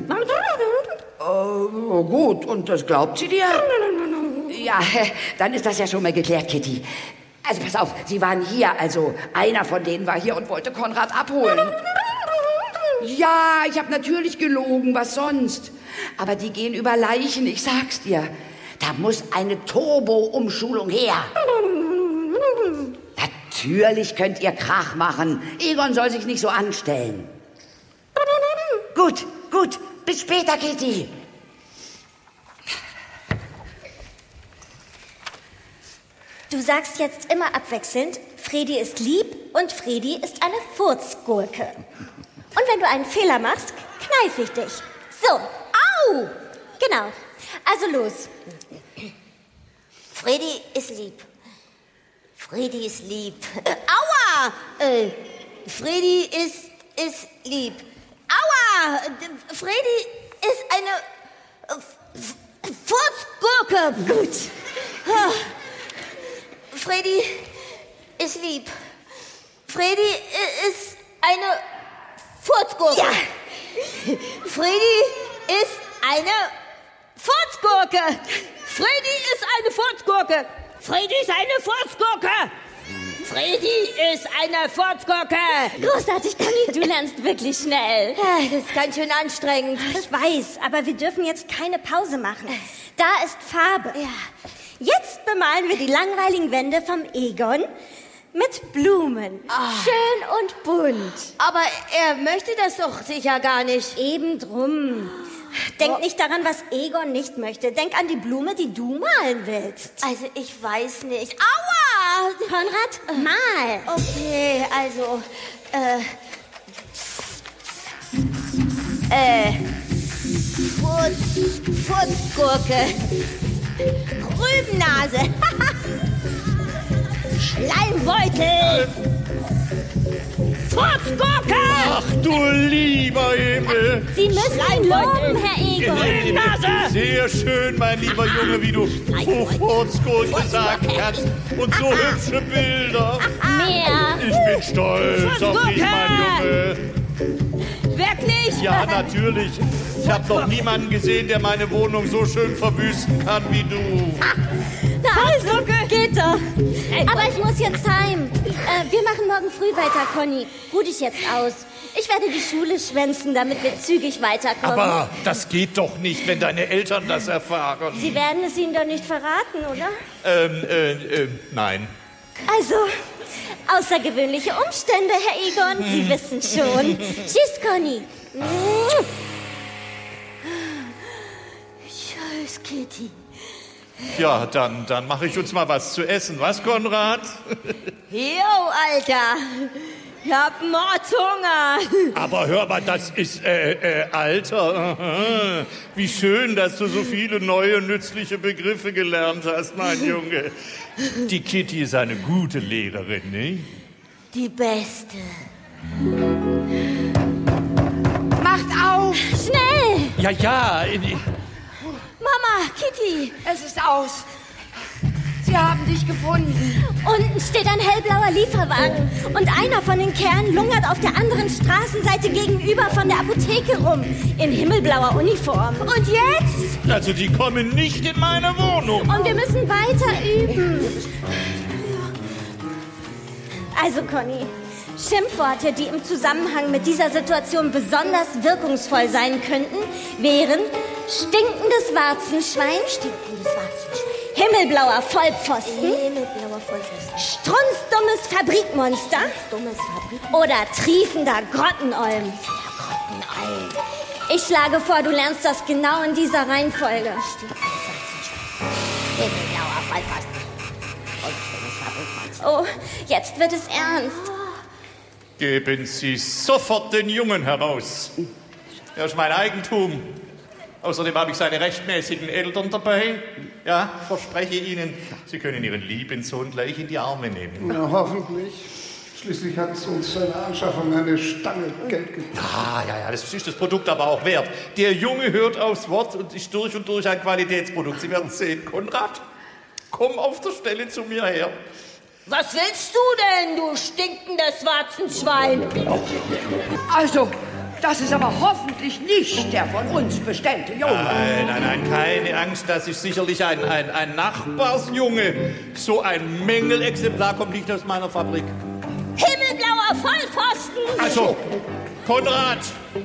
Gut, und das glaubt sie dir? Ja, dann ist das ja schon mal geklärt, Kitty. Also pass auf, sie waren hier, also einer von denen war hier und wollte Konrad abholen. Ja, ich habe natürlich gelogen, was sonst? Aber die gehen über Leichen, ich sag's dir. Da muss eine Turbo-Umschulung her. Natürlich könnt ihr Krach machen. Egon soll sich nicht so anstellen. Gut. Bis später, Kitty. Du sagst jetzt immer abwechselnd, Fredi ist lieb und Fredi ist eine Furzgurke. Und wenn du einen Fehler machst, kneif ich dich. So, au! Genau, also los. Fredi ist lieb. Fredi ist lieb. Aua! Fredi ist lieb. Aua! Fredi ist eine Furzgurke. Gut. Fredi ist lieb. Fredi ist eine Furzgurke. Ja. Fredi ist eine Furzgurke. Fredi ist eine Furzgurke. Fredi ist eine Furzgurke. Fredi ist eine Furzgurke. Großartig, Conny, du lernst wirklich schnell. Ja, das ist ganz schön anstrengend. Ich weiß, aber wir dürfen jetzt keine Pause machen. Da ist Farbe. Ja. Jetzt bemalen wir die langweiligen Wände vom Egon mit Blumen. Schön und bunt. Aber er möchte das doch sicher gar nicht. Eben drum. Denk nicht daran, was Egon nicht möchte. Denk an die Blume, die du malen willst. Also, ich weiß nicht. Aua! Konrad, mal. Okay, also, Furzgurke. Rübennase. Schleimbeutel. Furzgurke! Ach du lieber Himmel. Sie müssen ihn loben, Herr Egon. Sehr schön, mein lieber Junge, wie du Fuchwurzgurke sagen kannst. Und so hübsche Bilder. Mehr. Ich bin stolz auf dich, mein Junge. Wirklich? Ja, natürlich. Ich habe noch niemanden gesehen, der meine Wohnung so schön verwüsten kann wie du. Na also, geht doch. Aber ich muss jetzt heim. Wir machen morgen früh weiter, Conny. Ruh dich jetzt aus. Ich werde die Schule schwänzen, damit wir zügig weiterkommen. Aber das geht doch nicht, wenn deine Eltern das erfahren. Sie werden es ihnen doch nicht verraten, oder? Nein. Also, außergewöhnliche Umstände, Herr Egon. Sie wissen schon. Tschüss, Conny. Tschüss, Kitty. Ja, dann mache ich uns mal was zu essen. Was, Konrad? Jo, Alter. Ich hab Mordshunger. Aber hör mal, das ist, Alter. Wie schön, dass du so viele neue, nützliche Begriffe gelernt hast, mein Junge. Die Kitty ist eine gute Lehrerin, ne? Die Beste. Macht auf! Schnell! Ja. Mama, Kitty. Es ist aus. Sie haben dich gefunden. Unten steht ein hellblauer Lieferwagen. Und einer von den Kerlen lungert auf der anderen Straßenseite gegenüber von der Apotheke rum. In himmelblauer Uniform. Und jetzt? Also die kommen nicht in meine Wohnung. Und wir müssen weiter üben. Also, Conny, Schimpfworte, die im Zusammenhang mit dieser Situation besonders wirkungsvoll sein könnten, wären stinkendes Warzenschwein, himmelblauer Vollpfosten, strunzdummes Fabrikmonster oder triefender Grottenolm. Ich schlage vor, du lernst das genau in dieser Reihenfolge. Oh, jetzt wird es ernst. Geben Sie sofort den Jungen heraus. Er ist mein Eigentum. Außerdem habe ich seine rechtmäßigen Eltern dabei. Ja, verspreche Ihnen, Sie können Ihren lieben Sohn gleich in die Arme nehmen. Na, hoffentlich. Schließlich hat uns seine Anschaffung eine Stange Geld gekostet. Ja, das ist das Produkt aber auch wert. Der Junge hört aufs Wort und ist durch und durch ein Qualitätsprodukt. Sie werden sehen. Konrad, komm auf der Stelle zu mir her. Was willst du denn, du stinkendes Warzenschwein? Also, das ist aber hoffentlich nicht der von uns bestellte Junge. Nein, keine Angst. Das ist sicherlich ein Nachbarsjunge. So ein Mängelexemplar kommt nicht aus meiner Fabrik. Himmelblauer Vollpfosten! Also, Konrad,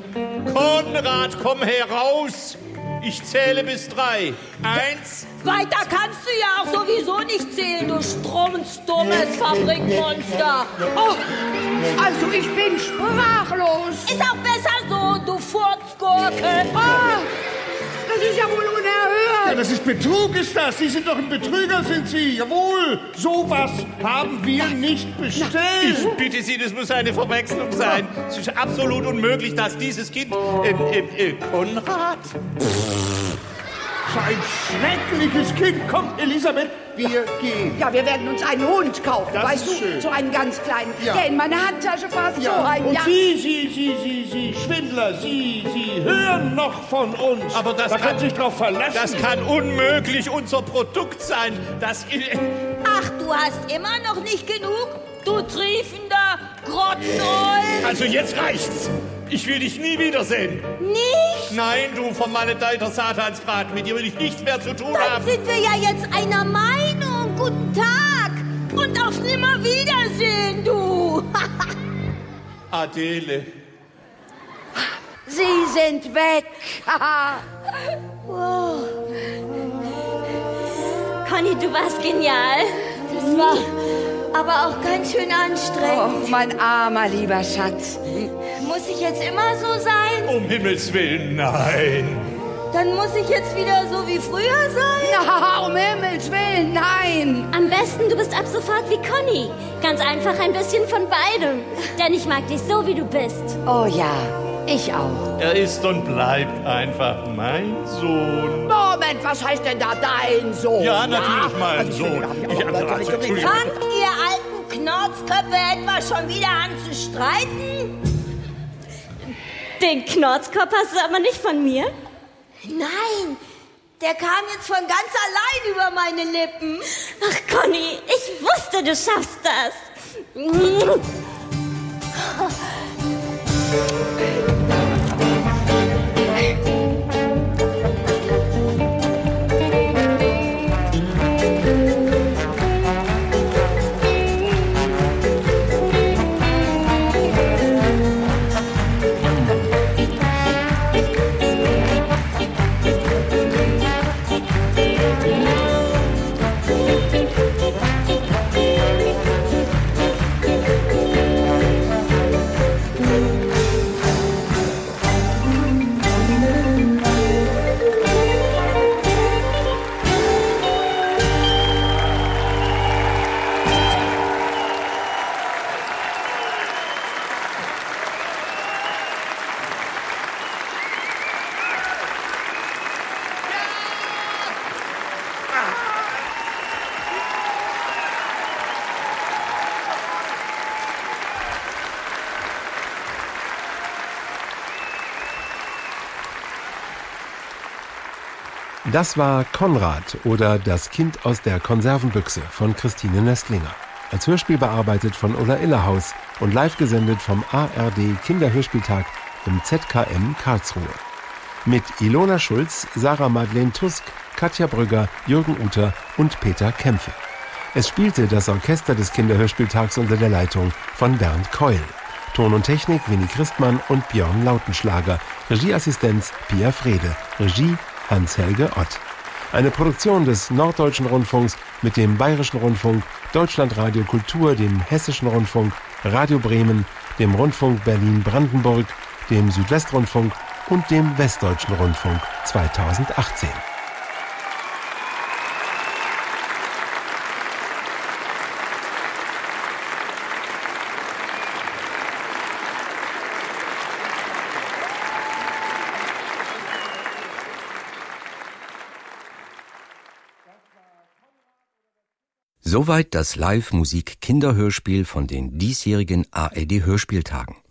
komm heraus. Ich zähle bis 3. 1. Weiter kannst du ja auch sowieso nicht zählen, du strunzdummes Fabrikmonster. Oh, also ich bin sprachlos. Ist auch besser so, du Furzgurke. Das ist ja wohl unerhört. Ja, das ist Betrug, ist das. Sie sind doch ein Betrüger, sind Sie. Jawohl, sowas haben wir nicht bestellt. Ich bitte Sie, das muss eine Verwechslung sein. Es ist absolut unmöglich, dass dieses Kind... Konrad? Ein schreckliches Kind. Komm, Elisabeth, wir gehen. Ja, wir werden uns einen Hund kaufen, Das weißt ist du? schön. So einen ganz kleinen, Ja. der in meine Handtasche passt. Ja. So einen, Und ja. Sie, Schwindler, Sie hören noch von uns. Aber das da kann kann sich drauf verlassen. Das kann unmöglich unser Produkt sein. Ach, du hast immer noch nicht genug, du triefender Grottenolm. Also jetzt reicht's. Ich will dich nie wiedersehen. Nicht? Nein, du vermaledeiter Satansbraten, mit dir will ich nichts mehr zu tun Dann haben. sind wir ja jetzt einer Meinung. Guten Tag und auf Nimmerwiedersehen, du. Adele. Sie sind weg. Wow. Conny, du warst genial. Das war aber auch ganz schön Oh, anstrengend. mein armer, lieber Schatz. Muss ich jetzt immer so sein? Um Himmels Willen, nein. Dann muss ich jetzt wieder so wie früher sein? Na, um Himmels Willen, nein. Am besten, du bist ab sofort wie Conny. Ganz einfach ein bisschen von beidem. Denn ich mag dich so, wie du bist. Oh ja, ich auch. Er ist und bleibt einfach mein Sohn. Moment, was heißt denn da dein Sohn? Ja, natürlich mein Sohn. Entschuldigung. Fangt ihr alten Knarzköpfe etwa schon wieder an zu streiten? Den Knortzkopf hast du aber nicht von mir? Nein, der kam jetzt von ganz allein über meine Lippen. Ach, Conny, ich wusste, du schaffst das. Das war Konrad oder Das Kind aus der Konservenbüchse von Christine Nestlinger. Als Hörspiel bearbeitet von Ulla Illerhaus und live gesendet vom ARD Kinderhörspieltag im ZKM Karlsruhe. Mit Ilona Schulz, Sarah Madeleine Tusk, Katja Brügger, Jürgen Uter und Peter Kämpfe. Es spielte das Orchester des Kinderhörspieltags unter der Leitung von Bernd Keul. Ton und Technik Winnie Christmann und Björn Lautenschlager. Regieassistenz Pia Frede. Regie Hans-Helge Ott. Eine Produktion des Norddeutschen Rundfunks mit dem Bayerischen Rundfunk, Deutschlandradio Kultur, dem Hessischen Rundfunk, Radio Bremen, dem Rundfunk Berlin-Brandenburg, dem Südwestrundfunk und dem Westdeutschen Rundfunk 2018. Soweit das Live-Musik-Kinderhörspiel von den diesjährigen ARD-Hörspieltagen.